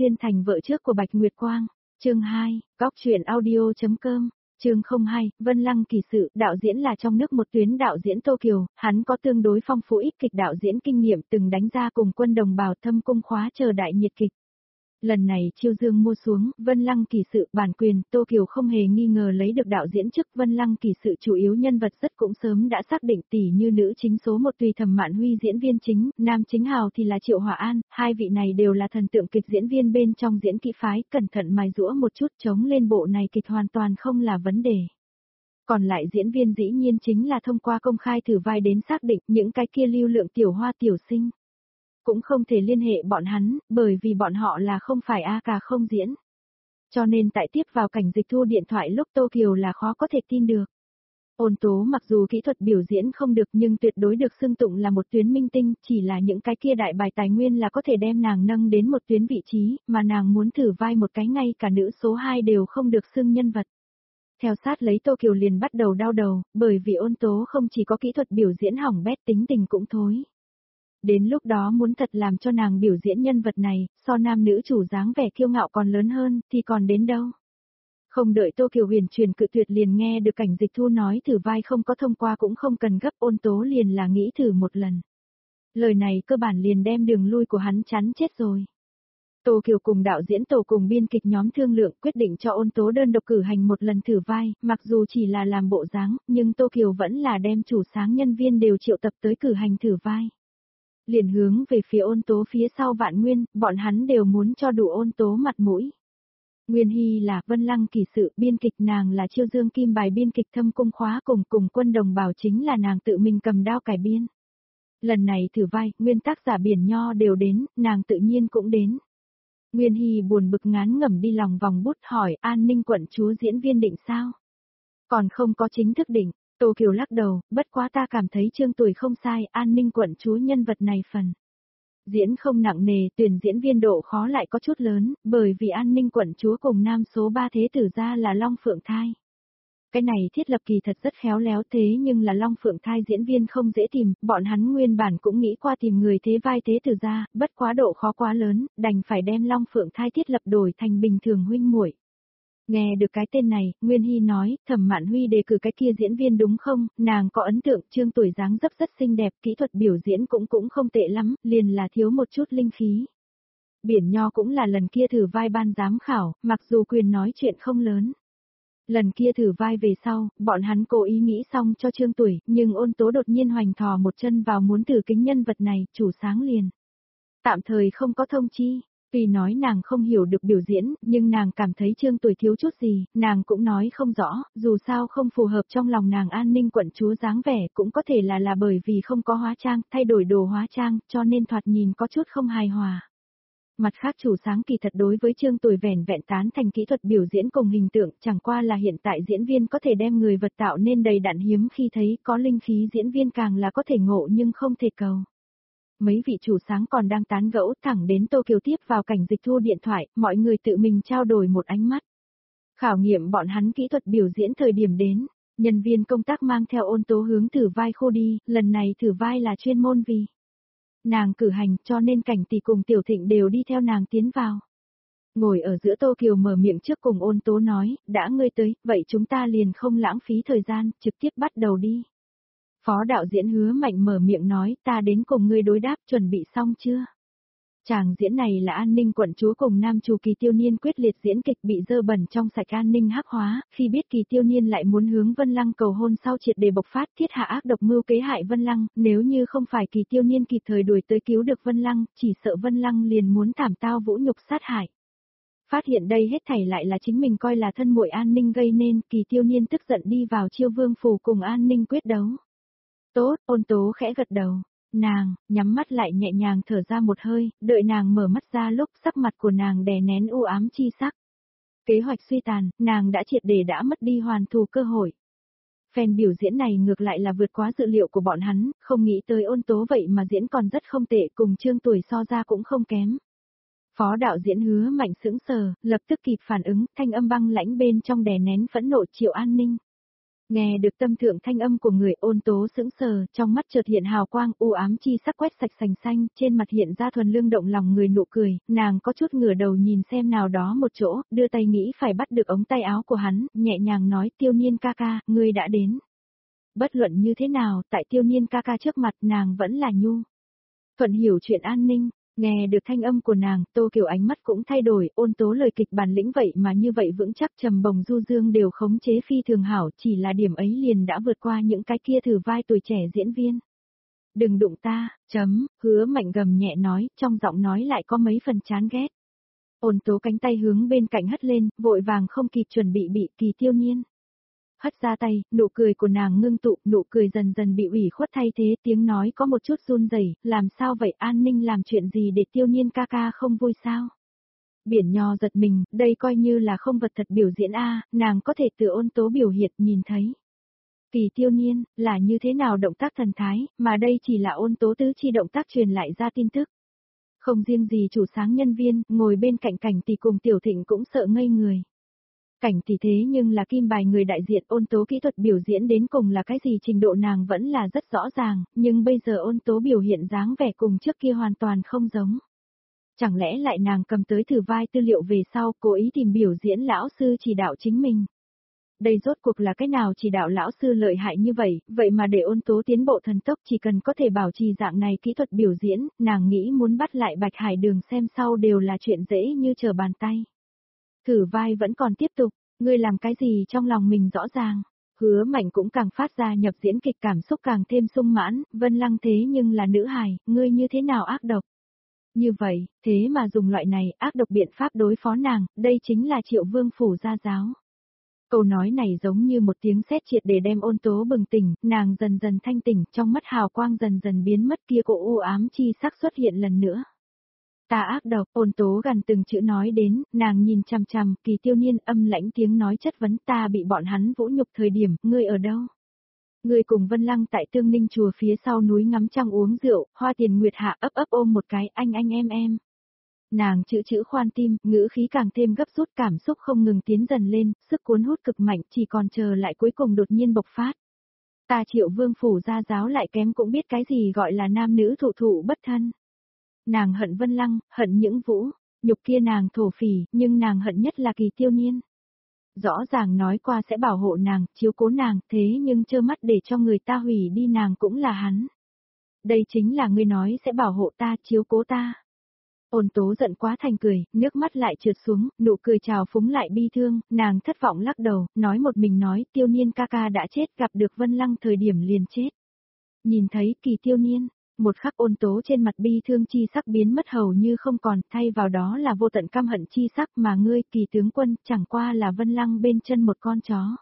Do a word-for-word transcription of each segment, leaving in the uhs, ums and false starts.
Xuyên thành vợ trước của Bạch Nguyệt Quang. Chương hai, Góc truyện audio chấm com. Chương không hai, Vân Lăng kỳ sự, đạo diễn là trong nước một tuyến đạo diễn Tô Kiều, hắn có tương đối phong phú ít kịch đạo diễn kinh nghiệm từng đánh ra cùng quân đồng bào thâm cung khóa chờ đại nhiệt kịch. Lần này chiêu dương mua xuống, Vân Lăng kỳ sự, bản quyền, Tô Kiều không hề nghi ngờ lấy được đạo diễn chức. Vân Lăng kỳ sự chủ yếu nhân vật rất cũng sớm đã xác định, tỷ như nữ chính số một tùy Thẩm Mạn Huy diễn viên chính, nam chính hào thì là Triệu Hòa An, hai vị này đều là thần tượng kịch diễn viên bên trong diễn kỹ phái, cẩn thận mài giũa một chút chống lên bộ này kịch hoàn toàn không là vấn đề. Còn lại diễn viên dĩ nhiên chính là thông qua công khai thử vai đến xác định, những cái kia lưu lượng tiểu hoa tiểu sinh cũng không thể liên hệ bọn hắn, bởi vì bọn họ là không phải A ca không diễn. Cho nên tại tiếp vào cảnh dịch thu điện thoại lúc Tô Kiều là khó có thể tin được. Ôn Tố mặc dù kỹ thuật biểu diễn không được nhưng tuyệt đối được xưng tụng là một tuyến minh tinh, chỉ là những cái kia đại bài tài nguyên là có thể đem nàng nâng đến một tuyến vị trí, mà nàng muốn thử vai một cái ngay cả nữ số hai đều không được xưng nhân vật. Theo sát lấy Tô Kiều liền bắt đầu đau đầu, bởi vì Ôn Tố không chỉ có kỹ thuật biểu diễn hỏng bét, tính tình cũng thối. Đến lúc đó muốn thật làm cho nàng biểu diễn nhân vật này, so nam nữ chủ dáng vẻ kiêu ngạo còn lớn hơn, thì còn đến đâu. Không đợi Tô Kiều huyền truyền cự tuyệt liền nghe được cảnh dịch thu nói thử vai không có thông qua cũng không cần gấp, Ôn Tố liền là nghĩ thử một lần. Lời này cơ bản liền đem đường lui của hắn chắn chết rồi. Tô Kiều cùng đạo diễn tổ cùng biên kịch nhóm thương lượng quyết định cho Ôn Tố đơn độc cử hành một lần thử vai, mặc dù chỉ là làm bộ dáng, nhưng Tô Kiều vẫn là đem chủ sáng nhân viên đều triệu tập tới cử hành thử vai. Liền hướng về phía Ôn Tố phía sau Vạn Nguyên, bọn hắn đều muốn cho đủ Ôn Tố mặt mũi. Nguyên Hy là Vân Lăng kỳ sự, biên kịch nàng là Chiêu Dương Kim Bài, biên kịch thâm cung khóa cùng cùng quân đồng bào chính là nàng tự mình cầm đao cải biên. Lần này thử vai, nguyên tác giả Biển Nho đều đến, nàng tự nhiên cũng đến. Nguyên Hy buồn bực ngán ngẩm đi lòng vòng bút hỏi An Ninh quận chúa diễn viên định sao? Còn không có chính thức định. Tô Kiều lắc đầu, bất quá ta cảm thấy Trương Tuổi không sai, An Ninh quận chúa nhân vật này phần diễn không nặng nề, tuyển diễn viên độ khó lại có chút lớn, bởi vì An Ninh quận chúa cùng nam số ba thế tử ra là Long Phượng Thai. Cái này thiết lập kỳ thật rất khéo léo, thế nhưng là Long Phượng Thai diễn viên không dễ tìm, bọn hắn nguyên bản cũng nghĩ qua tìm người thế vai thế tử ra, bất quá độ khó quá lớn, đành phải đem Long Phượng Thai thiết lập đổi thành bình thường huynh muội. Nghe được cái tên này, Nguyên Hy nói, Thẩm Mạn Huy đề cử cái kia diễn viên đúng không, nàng có ấn tượng, Trương Tuổi dáng dấp rất xinh đẹp, kỹ thuật biểu diễn cũng cũng không tệ lắm, liền là thiếu một chút linh khí. Biển Nho cũng là lần kia thử vai ban giám khảo, mặc dù quyền nói chuyện không lớn. Lần kia thử vai về sau, bọn hắn cố ý nghĩ xong cho Trương Tuổi, nhưng Ôn Tố đột nhiên hoành thò một chân vào muốn thử kính nhân vật này, chủ sáng liền. Tạm thời không có thông chi. Tuy nói nàng không hiểu được biểu diễn, nhưng nàng cảm thấy Trương Tuổi thiếu chút gì, nàng cũng nói không rõ, dù sao không phù hợp trong lòng nàng An Ninh quận chúa dáng vẻ, cũng có thể là là bởi vì không có hóa trang, thay đổi đồ hóa trang, cho nên thoạt nhìn có chút không hài hòa. Mặt khác chủ sáng kỳ thật đối với Trương Tuổi vẻn vẹn tán thành kỹ thuật biểu diễn cùng hình tượng, chẳng qua là hiện tại diễn viên có thể đem người vật tạo nên đầy đặn hiếm khi thấy, có linh khí diễn viên càng là có thể ngộ nhưng không thể cầu. Mấy vị chủ sáng còn đang tán gẫu, thẳng đến Tô Kiều tiếp vào cảnh dịch thu điện thoại, mọi người tự mình trao đổi một ánh mắt. Khảo nghiệm bọn hắn kỹ thuật biểu diễn thời điểm đến, nhân viên công tác mang theo Ôn Tố hướng thử vai khu đi, lần này thử vai là chuyên môn vì nàng cử hành, cho nên Cảnh Tỷ cùng Tiểu Thịnh đều đi theo nàng tiến vào. Ngồi ở giữa Tô Kiều mở miệng trước cùng Ôn Tố nói, đã ngươi tới, vậy chúng ta liền không lãng phí thời gian, trực tiếp bắt đầu đi. Phó đạo diễn Hứa Mạnh mở miệng nói, ta đến cùng ngươi đối đáp, chuẩn bị xong chưa? Chàng diễn này là An Ninh quận chúa cùng nam chủ Kỳ Tiêu Niên quyết liệt diễn kịch bị dơ bẩn trong sạch An Ninh hắc hóa, khi biết Kỳ Tiêu Niên lại muốn hướng Vân Lăng cầu hôn sau triệt để bộc phát thiết hạ ác độc mưu kế hại Vân Lăng, nếu như không phải Kỳ Tiêu Niên kịp thời đuổi tới cứu được Vân Lăng, chỉ sợ Vân Lăng liền muốn thảm tao vũ nhục sát hại. Phát hiện đây hết thảy lại là chính mình coi là thân muội An Ninh gây nên, Kỳ Tiêu Niên tức giận đi vào Chiêu Vương phủ cùng An Ninh quyết đấu. Tốt, Ôn Tố khẽ gật đầu. Nàng, nhắm mắt lại nhẹ nhàng thở ra một hơi, đợi nàng mở mắt ra lúc sắc mặt của nàng đè nén u ám chi sắc. Kế hoạch suy tàn, nàng đã triệt để đã mất đi hoàn thù cơ hội. Phen biểu diễn này ngược lại là vượt quá dự liệu của bọn hắn, không nghĩ tới Ôn Tố vậy mà diễn còn rất không tệ, cùng Trương Tuổi so ra cũng không kém. Phó đạo diễn Hứa Mạnh sững sờ, lập tức kịp phản ứng, thanh âm băng lãnh bên trong đè nén phẫn nộ Triệu An Ninh. Nghe được tâm thượng thanh âm của người, Ôn Tố sững sờ, trong mắt chợt hiện hào quang, u ám chi sắc quét sạch sành xanh, trên mặt hiện ra thuần lương động lòng người nụ cười, nàng có chút ngửa đầu nhìn xem nào đó một chỗ, đưa tay nghĩ phải bắt được ống tay áo của hắn, nhẹ nhàng nói Tiêu Niên ca ca, ngươi đã đến. Bất luận như thế nào, tại Tiêu Niên ca ca trước mặt nàng vẫn là nhu. Thuận hiểu chuyện an ninh. Nghe được thanh âm của nàng, Tô Kiều ánh mắt cũng thay đổi, Ôn Tố lời kịch bản lĩnh vậy mà như vậy vững chắc, trầm bồng du dương đều khống chế phi thường hảo, chỉ là điểm ấy liền đã vượt qua những cái kia thử vai tuổi trẻ diễn viên. Đừng đụng ta, chấm, Hứa Mạnh gầm nhẹ nói, trong giọng nói lại có mấy phần chán ghét. Ôn Tố cánh tay hướng bên cạnh hất lên, vội vàng không kịp chuẩn bị bị Kỳ Tiêu Niên. Hất ra tay, nụ cười của nàng ngưng tụ, nụ cười dần dần bị ủy khuất thay thế, tiếng nói có một chút run rẩy, làm sao vậy, An Ninh làm chuyện gì để Tiêu Niên ca ca không vui sao? Biển Nho giật mình, đây coi như là không vật thật biểu diễn a, nàng có thể từ Ôn Tố biểu hiện nhìn thấy. Kỳ Tiêu Niên, là như thế nào động tác thần thái, mà đây chỉ là Ôn Tố tứ chi động tác truyền lại ra tin tức. Không riêng gì chủ sáng nhân viên, ngồi bên cạnh Cảnh Tỷ cùng Tiểu Thịnh cũng sợ ngây người. Cảnh Tỷ thế nhưng là kim bài người đại diện, Ôn Tố kỹ thuật biểu diễn đến cùng là cái gì trình độ nàng vẫn là rất rõ ràng, nhưng bây giờ Ôn Tố biểu hiện dáng vẻ cùng trước kia hoàn toàn không giống. Chẳng lẽ lại nàng cầm tới thử vai tư liệu về sau, cố ý tìm biểu diễn lão sư chỉ đạo chính mình. Đây rốt cuộc là cái nào chỉ đạo lão sư lợi hại như vậy, vậy mà để Ôn Tố tiến bộ thần tốc, chỉ cần có thể bảo trì dạng này kỹ thuật biểu diễn, nàng nghĩ muốn bắt lại Bạch Hải Đường xem sau đều là chuyện dễ như trở bàn tay. Thử vai vẫn còn tiếp tục, ngươi làm cái gì trong lòng mình rõ ràng. Hứa Mạnh cũng càng phát ra nhập diễn kịch, cảm xúc càng thêm sung mãn, Vân Lăng thế nhưng là nữ hài, ngươi như thế nào ác độc. Như vậy, thế mà dùng loại này ác độc biện pháp đối phó nàng, đây chính là Triệu Vương phủ gia giáo. Câu nói này giống như một tiếng sét triệt để đem Ôn Tố bừng tỉnh, nàng dần dần thanh tỉnh, trong mắt hào quang dần dần biến mất, kia cỗ u ám chi sắc xuất hiện lần nữa. Ta ác độc, Ôn Tố gần từng chữ nói đến, nàng nhìn chằm chằm, Kỳ Tiêu Niên âm lãnh tiếng nói chất vấn, ta bị bọn hắn vũ nhục thời điểm, ngươi ở đâu? Ngươi cùng Vân Lăng tại Tương Ninh chùa phía sau núi ngắm trăng uống rượu, Hoa Tiền Nguyệt Hạ ấp ấp ôm một cái, anh anh em em. Nàng chữ chữ khoan tim, ngữ khí càng thêm gấp rút, cảm xúc không ngừng tiến dần lên, sức cuốn hút cực mạnh, chỉ còn chờ lại cuối cùng đột nhiên bộc phát. Ta Triệu Vương phủ gia giáo lại kém cũng biết cái gì gọi là nam nữ thụ thụ bất thân. Nàng hận Vân Lăng, hận những vũ, nhục kia nàng thổ phỉ, nhưng nàng hận nhất là Kỳ Tiêu Niên. Rõ ràng nói qua sẽ bảo hộ nàng, chiếu cố nàng, thế nhưng trơ mắt để cho người ta hủy đi nàng cũng là hắn. Đây chính là ngươi nói sẽ bảo hộ ta, chiếu cố ta. Ôn Tố giận quá thành cười, nước mắt lại trượt xuống, nụ cười trào phúng lại bi thương, nàng thất vọng lắc đầu, nói một mình nói, Tiêu Niên ca ca đã chết, gặp được Vân Lăng thời điểm liền chết. Nhìn thấy Kỳ Tiêu Niên, một khắc Ôn Tố trên mặt bi thương chi sắc biến mất hầu như không còn, thay vào đó là vô tận căm hận chi sắc, mà ngươi, Kỳ tướng quân, chẳng qua là Vân Lăng bên chân một con chó.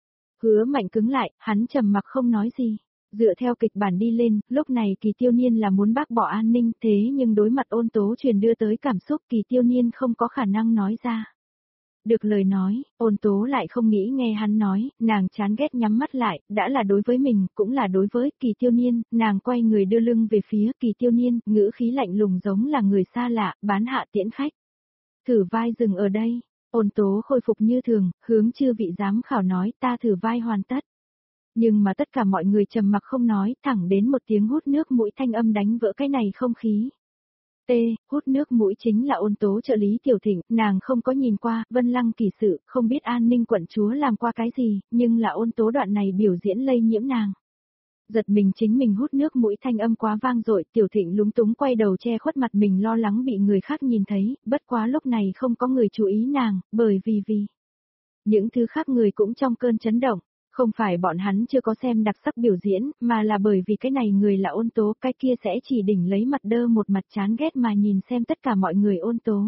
Hứa Mạnh cứng lại, hắn trầm mặc không nói gì. Dựa theo kịch bản đi lên, lúc này Kỳ Tiêu Niên là muốn bác bỏ An Ninh, thế nhưng đối mặt Ôn Tố truyền đưa tới cảm xúc, Kỳ Tiêu Niên không có khả năng nói ra. Được lời nói, Ôn Tố lại không nghĩ nghe hắn nói, nàng chán ghét nhắm mắt lại, đã là đối với mình, cũng là đối với Kỳ Tiêu Niên, nàng quay người đưa lưng về phía Kỳ Tiêu Niên, ngữ khí lạnh lùng giống là người xa lạ, bán hạ tiễn khách. Thử vai dừng ở đây, Ôn Tố khôi phục như thường, hướng chư vị giám khảo nói, ta thử vai hoàn tất. Nhưng mà tất cả mọi người trầm mặc không nói, thẳng đến một tiếng hút nước mũi thanh âm đánh vỡ cái này không khí. T, hút nước mũi chính là Ôn Tố trợ lý Tiểu Thịnh, nàng không có nhìn qua, Vân Lăng kỳ sự, không biết An Ninh quận chúa làm qua cái gì, nhưng là Ôn Tố đoạn này biểu diễn lây nhiễm nàng. Giật mình chính mình hút nước mũi thanh âm quá vang dội, Tiểu Thịnh lúng túng quay đầu che khuất mặt mình lo lắng bị người khác nhìn thấy, bất quá lúc này không có người chú ý nàng, bởi vì vì những thứ khác người cũng trong cơn chấn động. Không phải bọn hắn chưa có xem đặc sắc biểu diễn, mà là bởi vì cái này người là Ôn Tố, cái kia sẽ chỉ đỉnh lấy mặt đơ một mặt chán ghét mà nhìn xem tất cả mọi người Ôn Tố.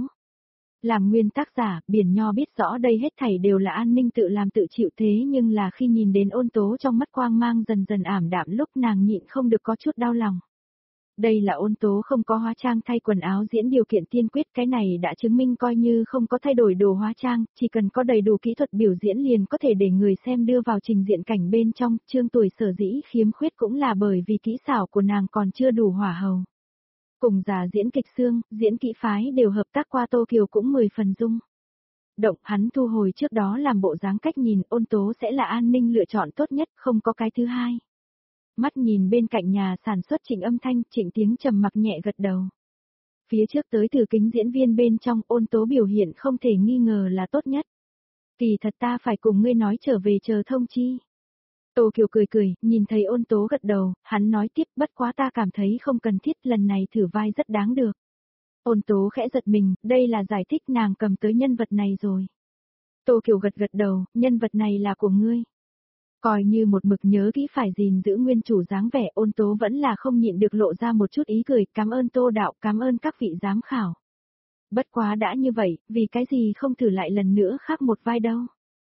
Làm nguyên tác giả, Biển Nho biết rõ đây hết thảy đều là An Ninh tự làm tự chịu, thế nhưng là khi nhìn đến Ôn Tố trong mắt quang mang dần dần ảm đạm, lúc nàng nhịn không được có chút đau lòng. Đây là Ôn Tố không có hóa trang thay quần áo diễn điều kiện tiên quyết, cái này đã chứng minh coi như không có thay đổi đồ hóa trang, chỉ cần có đầy đủ kỹ thuật biểu diễn liền có thể để người xem đưa vào trình diện cảnh bên trong, Trương Tuổi sở dĩ khiếm khuyết cũng là bởi vì kỹ xảo của nàng còn chưa đủ hỏa hầu. Cùng già diễn kịch xương, diễn kỹ phái đều hợp tác qua Tô Kiều cũng mười phần dung. động, hắn thu hồi trước đó làm bộ dáng cách nhìn, Ôn Tố sẽ là An Ninh lựa chọn tốt nhất, không có cái thứ hai. Mắt nhìn bên cạnh nhà sản xuất Trịnh Âm Thanh, Trịnh Tiếng trầm mặc nhẹ gật đầu. Phía trước tới từ kính diễn viên bên trong, Ôn Tố biểu hiện không thể nghi ngờ là tốt nhất. Kỳ thật ta phải cùng ngươi nói trở về chờ thông chi. Tô Kiều cười cười, nhìn thấy Ôn Tố gật đầu, hắn nói tiếp, bất quá ta cảm thấy không cần thiết, lần này thử vai rất đáng được. Ôn Tố khẽ giật mình, đây là giải thích nàng cầm tới nhân vật này rồi. Tô Kiều gật gật đầu, nhân vật này là của ngươi. Coi như một mực nhớ kỹ phải gìn giữ nguyên chủ dáng vẻ, Ôn Tố vẫn là không nhịn được lộ ra một chút ý cười, cảm ơn Tô đạo, cảm ơn các vị giám khảo. Bất quá đã như vậy, vì cái gì không thử lại lần nữa khác một vai đâu.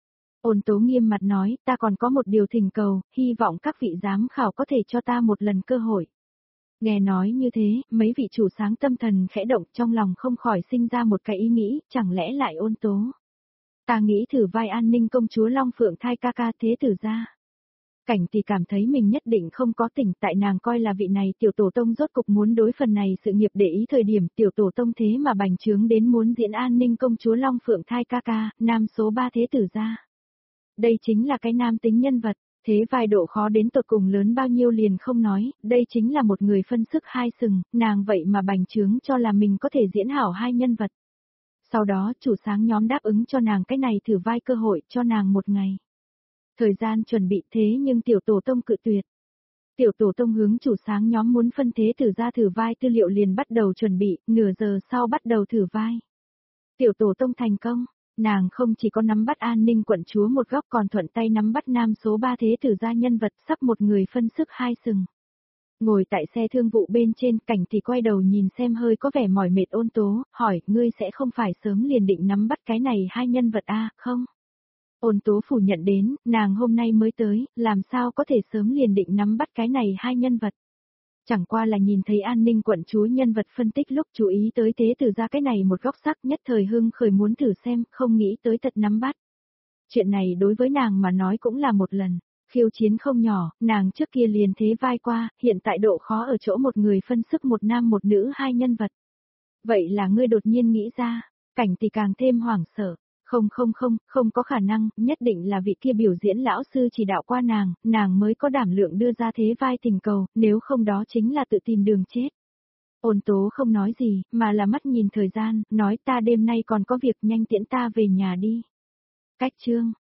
Ôn Tố nghiêm mặt nói, ta còn có một điều thỉnh cầu, hy vọng các vị giám khảo có thể cho ta một lần cơ hội. Nghe nói như thế, mấy vị chủ sáng tâm thần khẽ động, trong lòng không khỏi sinh ra một cái ý nghĩ, chẳng lẽ lại Ôn Tố. Ta nghĩ thử vai An Ninh công chúa Long Phượng Thai ca ca thế tử ra. Cảnh thì cảm thấy mình nhất định không có tỉnh, tại nàng coi là vị này tiểu tổ tông rốt cục muốn đối phần này sự nghiệp để ý thời điểm tiểu tổ tông thế mà bành trướng đến muốn diễn An Ninh công chúa Long Phượng Thai ca ca, nam số ba thế tử ra. Đây chính là cái nam tính nhân vật, thế vai độ khó đến tột cùng lớn bao nhiêu liền không nói, đây chính là một người phân sức hai sừng, nàng vậy mà bành trướng cho là mình có thể diễn hảo hai nhân vật. Sau đó chủ sáng nhóm đáp ứng cho nàng cái này thử vai cơ hội cho nàng một ngày. Thời gian chuẩn bị thế nhưng tiểu tổ tông cự tuyệt. Tiểu tổ tông hướng chủ sáng nhóm muốn phân thế tử ra thử vai tư liệu liền bắt đầu chuẩn bị, nửa giờ sau bắt đầu thử vai. Tiểu tổ tông thành công, nàng không chỉ có nắm bắt An Ninh quận chúa một góc còn thuận tay nắm bắt nam số ba thế tử ra nhân vật sắp một người phân sức hai sừng. Ngồi tại xe thương vụ bên trên, Cảnh thì quay đầu nhìn xem hơi có vẻ mỏi mệt Ôn Tố, hỏi, ngươi sẽ không phải sớm liền định nắm bắt cái này hai nhân vật a không? Ôn Tố phủ nhận đến, nàng hôm nay mới tới, làm sao có thể sớm liền định nắm bắt cái này hai nhân vật. Chẳng qua là nhìn thấy An Ninh quận chúa nhân vật phân tích lúc chú ý tới thế tử ra cái này một góc sắc nhất thời hưng khởi muốn thử xem, không nghĩ tới thật nắm bắt. Chuyện này đối với nàng mà nói cũng là một lần, khiêu chiến không nhỏ, nàng trước kia liền thế vai qua, hiện tại độ khó ở chỗ một người phân sức một nam một nữ hai nhân vật. Vậy là ngươi đột nhiên nghĩ ra, Cảnh thì càng thêm hoảng sợ. Không không không, không có khả năng, nhất định là vị kia biểu diễn lão sư chỉ đạo qua nàng, nàng mới có đảm lượng đưa ra thế vai tình cầu, nếu không đó chính là tự tìm đường chết. Ôn Tố không nói gì, mà là mắt nhìn thời gian, nói ta đêm nay còn có việc nhanh tiễn ta về nhà đi. Cách chương.